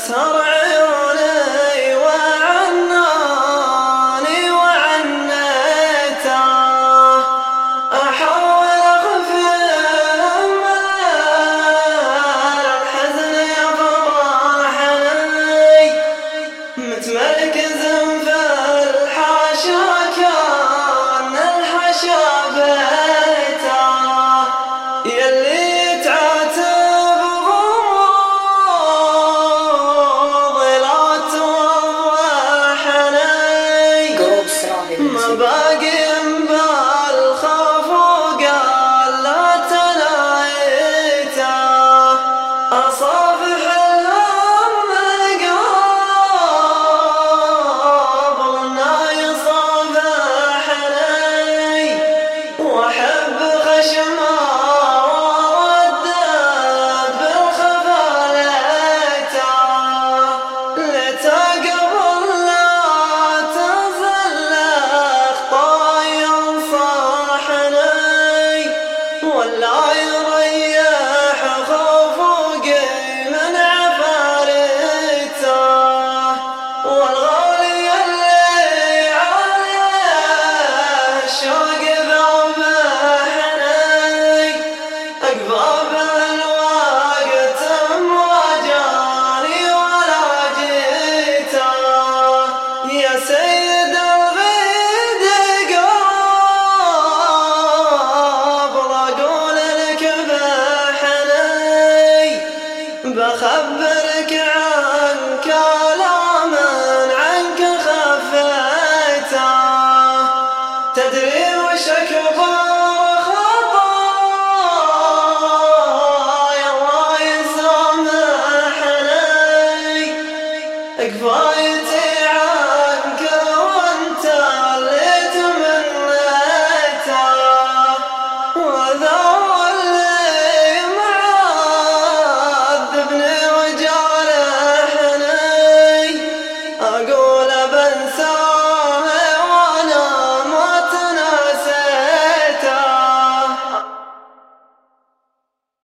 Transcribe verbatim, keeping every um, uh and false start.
تسهر عيوني وعناني وعنيته، أحاول أخفي من الحزن يفرحني، متمركز في الحاشا كان الحشا بيته، يلي تعاتب غموض لا توضحني، ما باقي بالخوف وقال لا تنايته، أصافح الهم قبل ما يصافحني، وأحب خشمه وردد بالخفا ليته، ليته قبل لا تزل أخطاي ينصحني، ولا يريح خوفي من عفاريته، والغالي اللي عليه الشوق ذبحني، أقباب الوقت مواجهني ولا جيته، يا سيد الغيد قبل أقول لك بحني، بخبرك عن كلام عنك خفيته، تدري وش أكبر خطايا الله يسامحني، كفايتي عنك وانت اللي تمنيته، وذا اللي معذبني وجارحني، أقول بنسى